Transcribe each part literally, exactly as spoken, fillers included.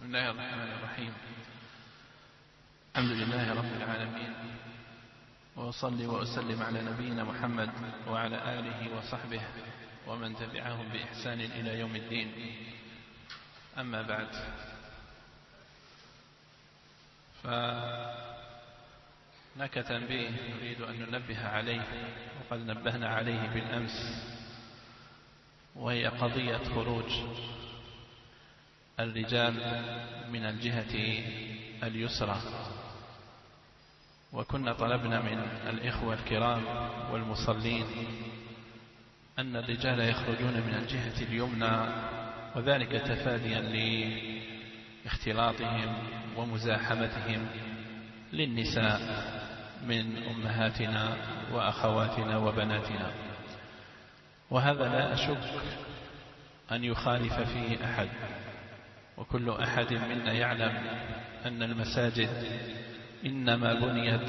بسم الله الرحمن الرحيم. الحمد لله رب العالمين، وأصلي وأسلم على نبينا محمد وعلى آله وصحبه ومن تبعهم بإحسان إلى يوم الدين. أما بعد، فهناك تنبيه نريد أن ننبه عليه، وقد نبهنا عليه بالأمس، وهي قضية خروج الرجال من الجهة اليسرى. وكنا طلبنا من الإخوة الكرام والمصلين أن الرجال يخرجون من الجهة اليمنى، وذلك تفاديا لاختلاطهم ومزاحمتهم للنساء من أمهاتنا وأخواتنا وبناتنا، وهذا لا أشك أن يخالف فيه أحد، وكل أحد منا يعلم أن المساجد إنما بنيت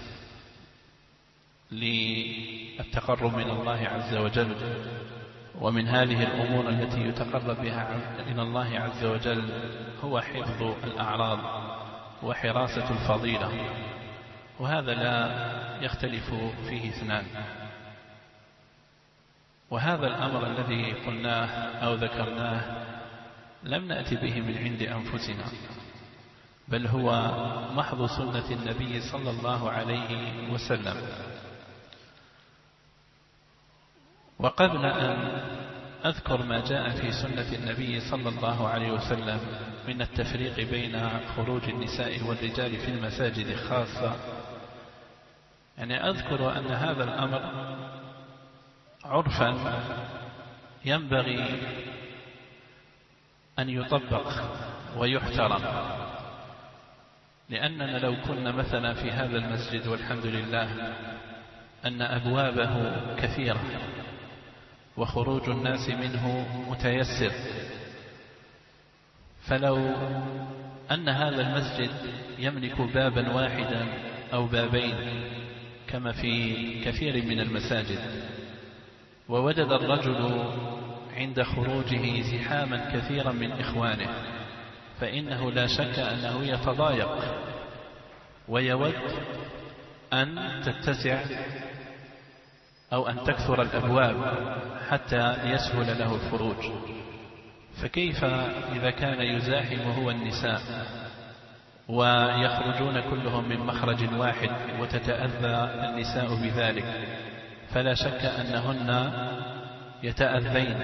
للتقرب من الله عز وجل، ومن هذه الأمور التي يتقرب بها إلى الله عز وجل هو حفظ الأعراض وحراسة الفضيلة، وهذا لا يختلف فيه اثنان. وهذا الأمر الذي قلناه أو ذكرناه لم نأتي به من عند أنفسنا، بل هو محض سنة النبي صلى الله عليه وسلم. وقبل أن أذكر ما جاء في سنة النبي صلى الله عليه وسلم من التفريق بين خروج النساء والرجال في المساجد خاصة، يعني أذكر أن هذا الأمر عرفا ينبغي أن يطبق ويحترم، لأننا لو كنا مثلا في هذا المسجد والحمد لله أن أبوابه كثيرة وخروج الناس منه متيسر، فلو أن هذا المسجد يملك بابا واحدا أو بابين كما في كثير من المساجد، ووجد الرجل عند خروجه زحاما كثيرا من إخوانه، فإنه لا شك أنه يتضايق ويود أن تتسع أو أن تكثر الأبواب حتى يسهل له الخروج. فكيف إذا كان يزاحم هو النساء ويخرجون كلهم من مخرج واحد وتتأذى النساء بذلك؟ فلا شك أنهن يتأذين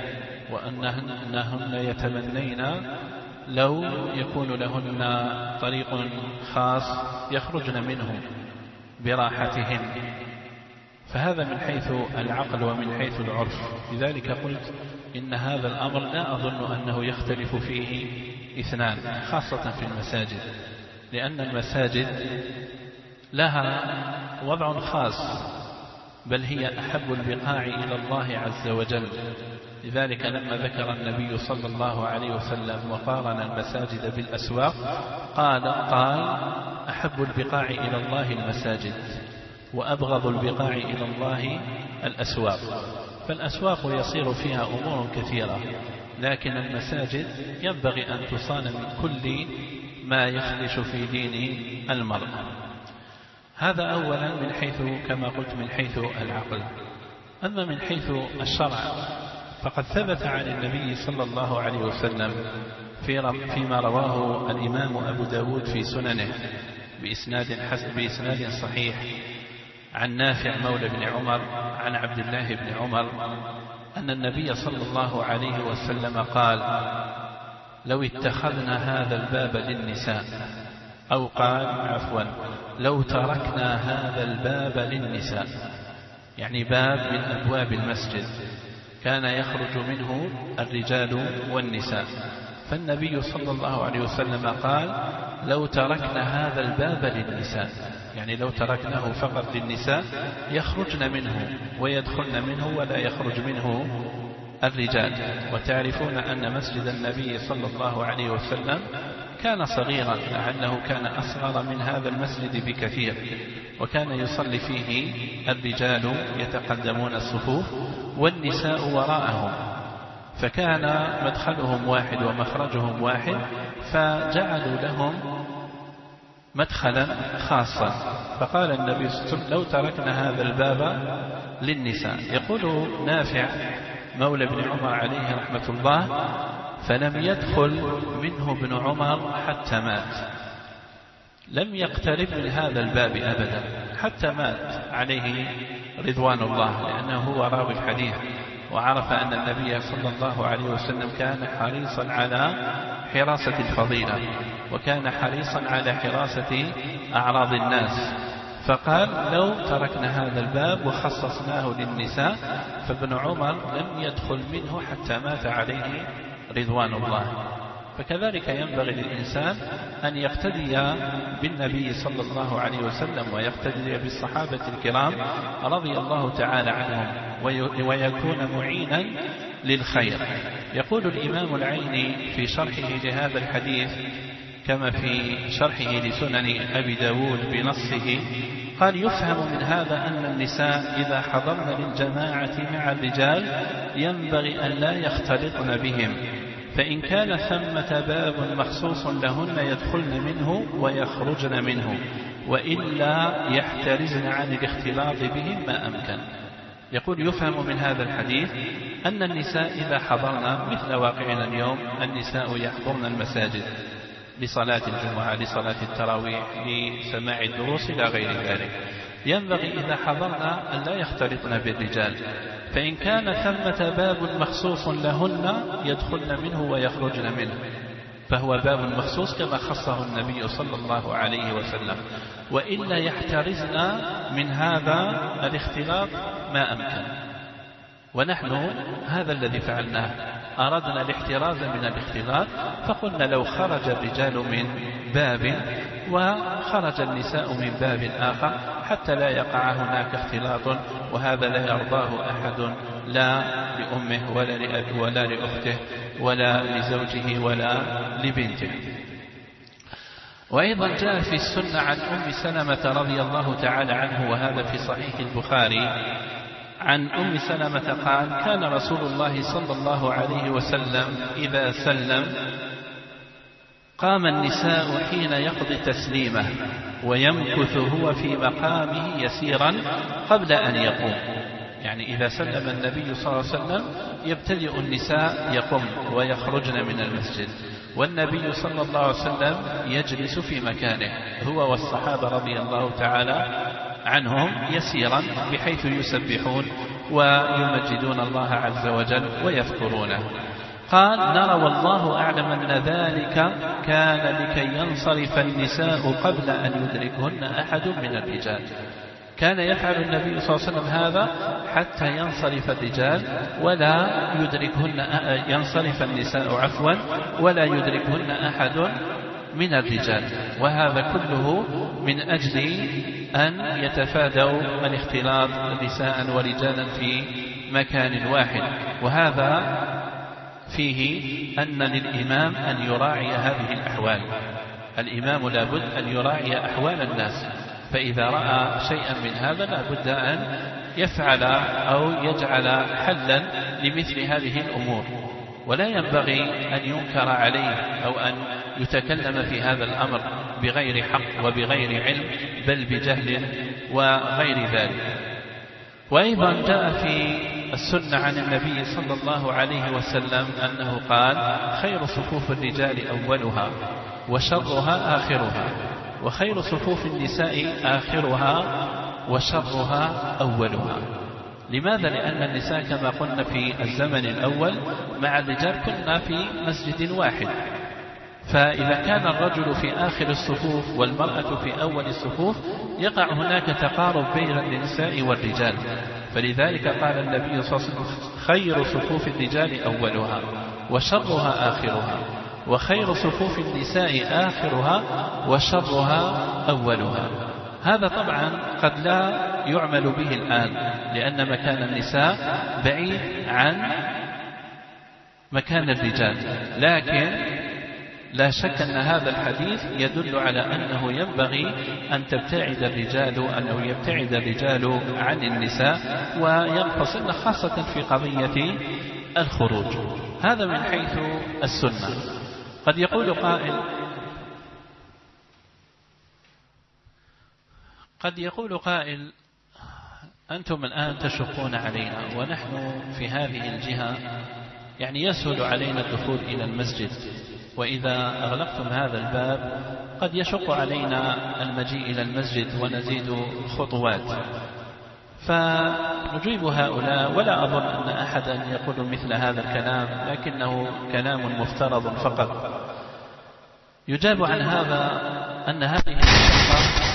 وأنهن يتمنين لو يكون لهن طريق خاص يخرجن منه براحتهن. فهذا من حيث العقل ومن حيث العرف. لذلك قلت إن هذا الأمر لا أظن أنه يختلف فيه اثنان، خاصة في المساجد، لأن المساجد لها وضع خاص، بل هي أحب البقاع إلى الله عز وجل. لذلك لما ذكر النبي صلى الله عليه وسلم وقارن المساجد بالأسواق قال قال أحب البقاع إلى الله المساجد، وأبغض البقاع إلى الله الأسواق. فالأسواق يصير فيها أمور كثيرة، لكن المساجد ينبغي أن تصان من كل ما يخدش في دين المرء. هذا أولا من حيث كما قلت من حيث العقل. أما من حيث الشرع فقد ثبت عن النبي صلى الله عليه وسلم فيما رواه الإمام أبو داود في سننه بإسناد, بإسناد صحيح عن نافع مولى بن عمر عن عبد الله بن عمر أن النبي صلى الله عليه وسلم قال: لو اتخذنا هذا الباب للنساء، أو قال عفوا لو تركنا هذا الباب للنساء، يعني باب من أبواب المسجد كان يخرج منه الرجال والنساء. فالنبي صلى الله عليه وسلم قال: لو تركنا هذا الباب للنساء، يعني لو تركناه فقط للنساء يخرجن منه ويدخلن منه ولا يخرج منه الرجال. وتعرفون أن مسجد النبي صلى الله عليه وسلم كان صغيرا، لعله كان أصغر من هذا المسجد بكثير، وكان يصلي فيه الرجال يتقدمون الصفوف والنساء وراءهم، فكان مدخلهم واحد ومخرجهم واحد، فجعلوا لهم مدخلا خاصا. فقال النبي صلى الله عليه وسلم لو تركنا هذا الباب للنساء. يقول نافع مولى ابن عمر عليه رحمة الله: فلم يدخل منه ابن عمر حتى مات، لم يقترب من هذا الباب أبدا حتى مات عليه رضوان الله، لأنه هو راوي الحديث وعرف أن النبي صلى الله عليه وسلم كان حريصا على حراسة الفضيلة، وكان حريصا على حراسة أعراض الناس. فقال لو تركنا هذا الباب وخصصناه للنساء فابن عمر لم يدخل منه حتى مات عليه رضوان الله. فكذلك ينبغي للإنسان أن يقتدي بالنبي صلى الله عليه وسلم ويقتدي بالصحابة الكرام رضي الله تعالى عنهم ويكون معينا للخير. يقول الإمام العيني في شرحه لهذا الحديث كما في شرحه لسنن أبي داود بنصه، قال: يفهم من هذا أن النساء إذا حضرن للجماعة مع الرجال ينبغي أن لا يختلطن بهم، فإن كان ثمة باب مخصوص لهن يدخلن منه ويخرجن منه، وإلا يحترزن عن الاختلاط بهم ما أمكن. يقول: يفهم من هذا الحديث أن النساء إذا حضرن مثل واقعنا اليوم، النساء يحضرن المساجد لصلاة الجمعة، لصلاة التراويح، لسماع الدروس إلى غير ذلك، ينبغي إذا حضرنا أن لا يختلطن بالرجال، فإن كان ثمة باب مخصوص لهن يدخلن منه ويخرجن منه، فهو باب مخصوص كما خصه النبي صلى الله عليه وسلم، وإلا يحترزن من هذا الاختلاط ما أمكن. ونحن هذا الذي فعلناه، أردنا الاحتراز من الاختلاط، فقلنا لو خرج الرجال من باب وخرج النساء من باب آخر حتى لا يقع هناك اختلاط، وهذا لا يرضاه أحد، لا لأمه ولا لأبيه ولا لأخته ولا لزوجه ولا لبنته. وأيضا جاء في السنة عن أم سلمة رضي الله تعالى عنه، وهذا في صحيح البخاري، عن أم سلمة قال: كان رسول الله صلى الله عليه وسلم إذا سلم قام النساء حين يقضي تسليمه ويمكث هو في مقامه يسيرا قبل أن يقوم. يعني إذا سلم النبي صلى الله عليه وسلم يبتدئ النساء يقوم ويخرجن من المسجد، والنبي صلى الله عليه وسلم يجلس في مكانه هو والصحابة رضي الله تعالى عنهم يسيرا، بحيث يسبحون ويمجدون الله عز وجل ويذكرونه. قال: نرى والله أعلم أن ذلك كان لكي ينصرف النساء قبل أن يدركهن أحد من الرجال. كان يفعل النبي صلى الله عليه وسلم هذا حتى ينصرف الرجال ولا يدركهن، ينصرف النساء عفوا ولا يدركهن أحد من الرجال، وهذا كله من أجل أن يتفادوا الاختلاط نساء ورجالا في مكان واحد. وهذا فيه أن للإمام أن يراعي هذه الأحوال. الإمام لابد أن يراعي أحوال الناس، فإذا رأى شيئا من هذا لابد أن يفعل أو يجعل حلا لمثل هذه الأمور، ولا ينبغي أن ينكر عليه أو أن يتكلم في هذا الأمر بغير حق وبغير علم، بل بجهل وغير ذلك. وأيضا جاء في السنة عن النبي صلى الله عليه وسلم أنه قال: خير صفوف الرجال أولها وشرها آخرها، وخير صفوف النساء آخرها وشرها أولها. لماذا؟ لأن النساء كما قلنا في الزمن الأول مع الرجال كنا في مسجد واحد، فإذا كان الرجل في آخر الصفوف والمرأة في أول الصفوف يقع هناك تقارب بين النساء والرجال، فلذلك قال النبي صلى الله عليه وسلم: خير صفوف الرجال أولها وشرها آخرها، وخير صفوف النساء آخرها وشرها أولها. هذا طبعا قد لا يعمل به الآن، لأن مكان النساء بعيد عن مكان الرجال، لكن لا شك أن هذا الحديث يدل على أنه ينبغي أن تبتعد الرجال أنه يبتعد الرجال عن النساء وينفصلن، خاصة في قضية الخروج. هذا من حيث السنة. قد يقول قائل قد يقول قائل أنتم الآن تشقون علينا، ونحن في هذه الجهة يعني يسهل علينا الدخول إلى المسجد، وإذا أغلقتم هذا الباب قد يشق علينا المجيء إلى المسجد ونزيد خطوات. فنجيب هؤلاء، ولا أظن أن أحدا يقول مثل هذا الكلام، لكنه كلام مفترض فقط. يجاب عن هذا أن هذه المشقة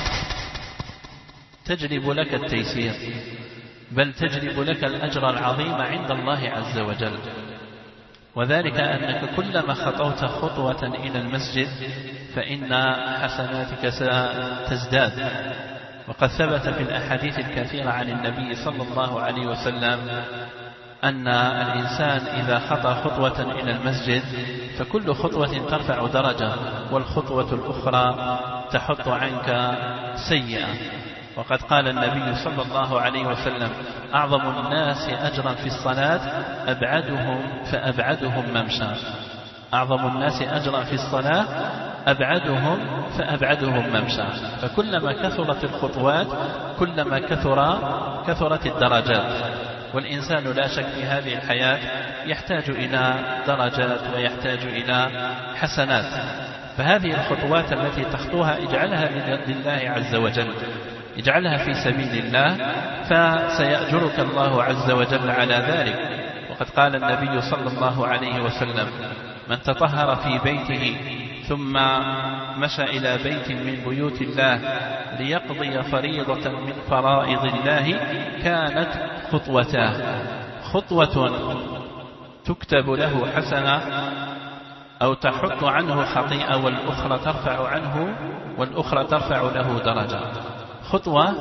تجلب لك التيسير، بل تجلب لك الأجر العظيم عند الله عز وجل، وذلك أنك كلما خطوت خطوة إلى المسجد فإن حسناتك ستزداد. وقد ثبت في الأحاديث الكثيرة عن النبي صلى الله عليه وسلم أن الإنسان إذا خطى خطوة إلى المسجد فكل خطوة ترفع درجة، والخطوة الأخرى تحط عنك سيئة. وقد قال النبي صلى الله عليه وسلم: أعظم الناس أجرا في الصلاة أبعدهم فأبعدهم ممشى. أعظم الناس أجرا في الصلاة أبعدهم فأبعدهم ممشى. فكلما كثرت الخطوات كلما كثر كثرت الدرجات، والإنسان لا شك في هذه الحياة يحتاج إلى درجات ويحتاج إلى حسنات. فهذه الخطوات التي تخطوها اجعلها لله عز وجل، اجعلها في سبيل الله، فسيأجرك الله عز وجل على ذلك. وقد قال النبي صلى الله عليه وسلم: من تطهر في بيته ثم مشى إلى بيت من بيوت الله ليقضي فريضة من فرائض الله كانت خطوتاه، خطوة تكتب له حسنة أو تحط عنه خطيئة، والأخرى ترفع عنه والأخرى ترفع له درجة. خطوة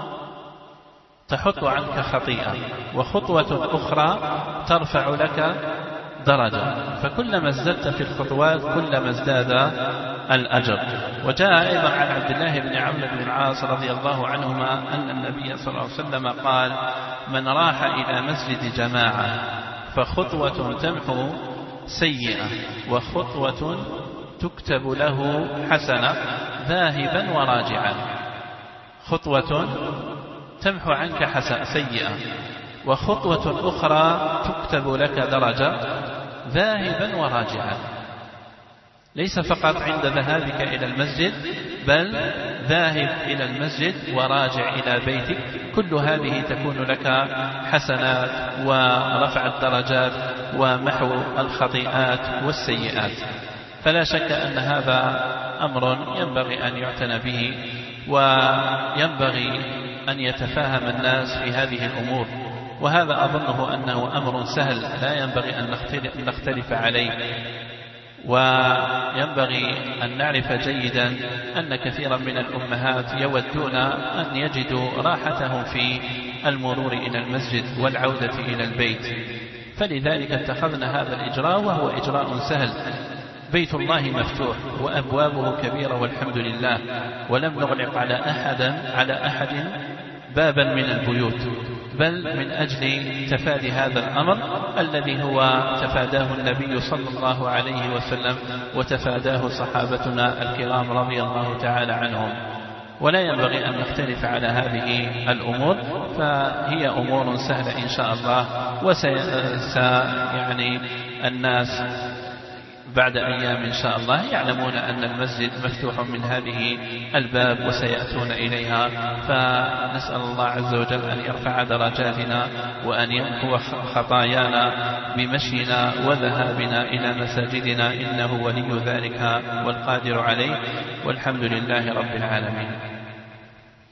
تحط عنك خطيئة، وخطوة أخرى ترفع لك درجة. فكلما ازددت في الخطوات كلما ازداد الأجر. وجاء أيضا عن عبد الله بن عمرو بن العاص رضي الله عنهما أن النبي صلى الله عليه وسلم قال: من راح إلى مسجد جماعة فخطوة تمحو سيئة وخطوة تكتب له حسنة ذاهبا وراجعا. خطوة تمحو عنك حسنة سيئة، وخطوة أخرى تكتب لك درجة ذاهبا وراجعا. ليس فقط عند ذهابك إلى المسجد، بل ذاهب إلى المسجد وراجع إلى بيتك، كل هذه تكون لك حسنات ورفع الدرجات ومحو الخطيئات والسيئات. فلا شك أن هذا أمر ينبغي أن يعتنى به، وينبغي أن يتفاهم الناس في هذه الأمور. وهذا أظنه أنه أمر سهل لا ينبغي أن نختلف عليه. وينبغي أن نعرف جيدا أن كثيرا من الأمهات يودون أن يجدوا راحتهم في المرور إلى المسجد والعودة إلى البيت، فلذلك اتخذنا هذا الإجراء، وهو إجراء سهل. بيت الله مفتوح وأبوابه كبيرة والحمد لله، ولم نغلق على أحد على أحد بابا من البيوت، بل من أجل تفادي هذا الأمر الذي هو تفاداه النبي صلى الله عليه وسلم وتفاداه صحابتنا الكرام رضي الله تعالى عنهم. ولا ينبغي أن نختلف على هذه الأمور، فهي أمور سهلة إن شاء الله. وسيعني يعني الناس بعد أيام إن شاء الله يعلمون أن المسجد مفتوح من هذه الباب وسيأتون إليها. فنسأل الله عز وجل أن يرفع درجاتنا وأن يمحو خطايانا بمشينا وذهابنا إلى مساجدنا، إنه ولي ذلك والقادر عليه، والحمد لله رب العالمين.